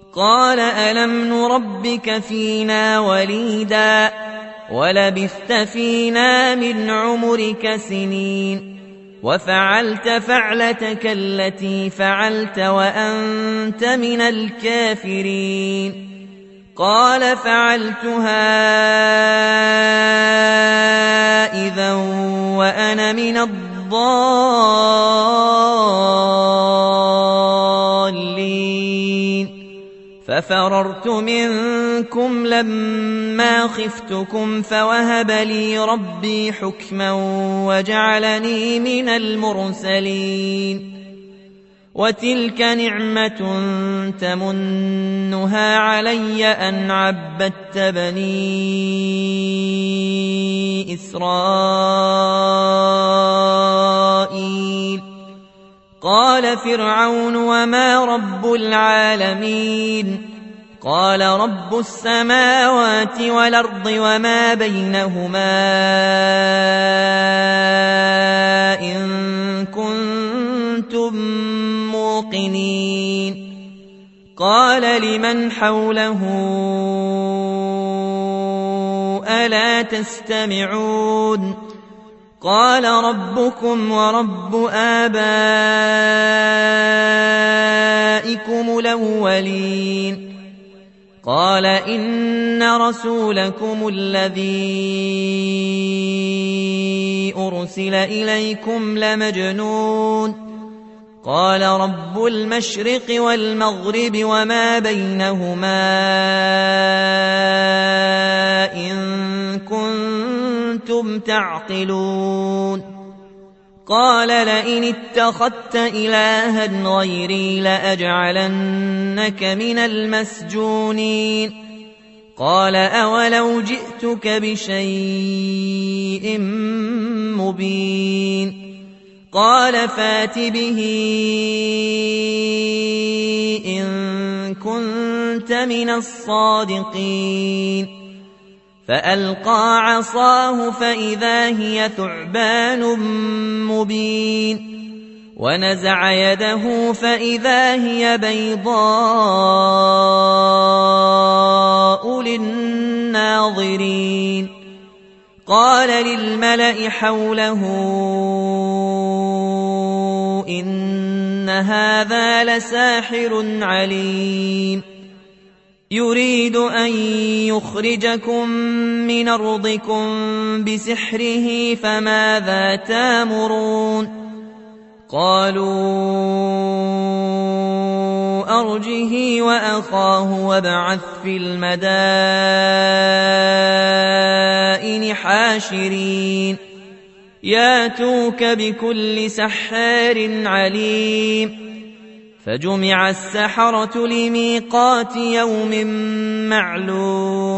قال ألم نربك فينا وليدا ولبثت فينا من عمرك سنين وفعلت فعلتك التي فعلت وأنت من الكافرين قال فعلتها إذا وأنا من الضالين ففررت منكم لما خفتكم فوهب لي ربي حكما وجعلني من المرسلين وتلك نعمة تمنها علي أن عبدت بني إسرائيل قال فرعون وما رب العالمين قال رب السماوات والأرض وما بينهما إن كنتم موقنين قال لمن حوله ألا تستمعون قال ربكم ورب آبائكم الأولين قال إن رسولكم الذي أرسل إليكم لمجنون قال رب المشرق والمغرب وما بينهما إن كنتم تعقلون قال لئن اتخذت إلها غيري لأجعلنك من المسجونين قال أولو جئتك بشيء مبين قال فات به إن كنت من الصادقين فألقى عصاه فإذا هي ثعبان مبين ونزع يده فإذا هي بيضاء للناظرين قال للملأ حوله إن هذا لساحر عليم يريد أن يخرجكم من أرضكم بسحره فماذا تامرون قالوا أرجه وأخاه وابعث في المدائن حاشرين ياتوك بكل سحار عليم فجمع السحرة لميقات يوم معلوم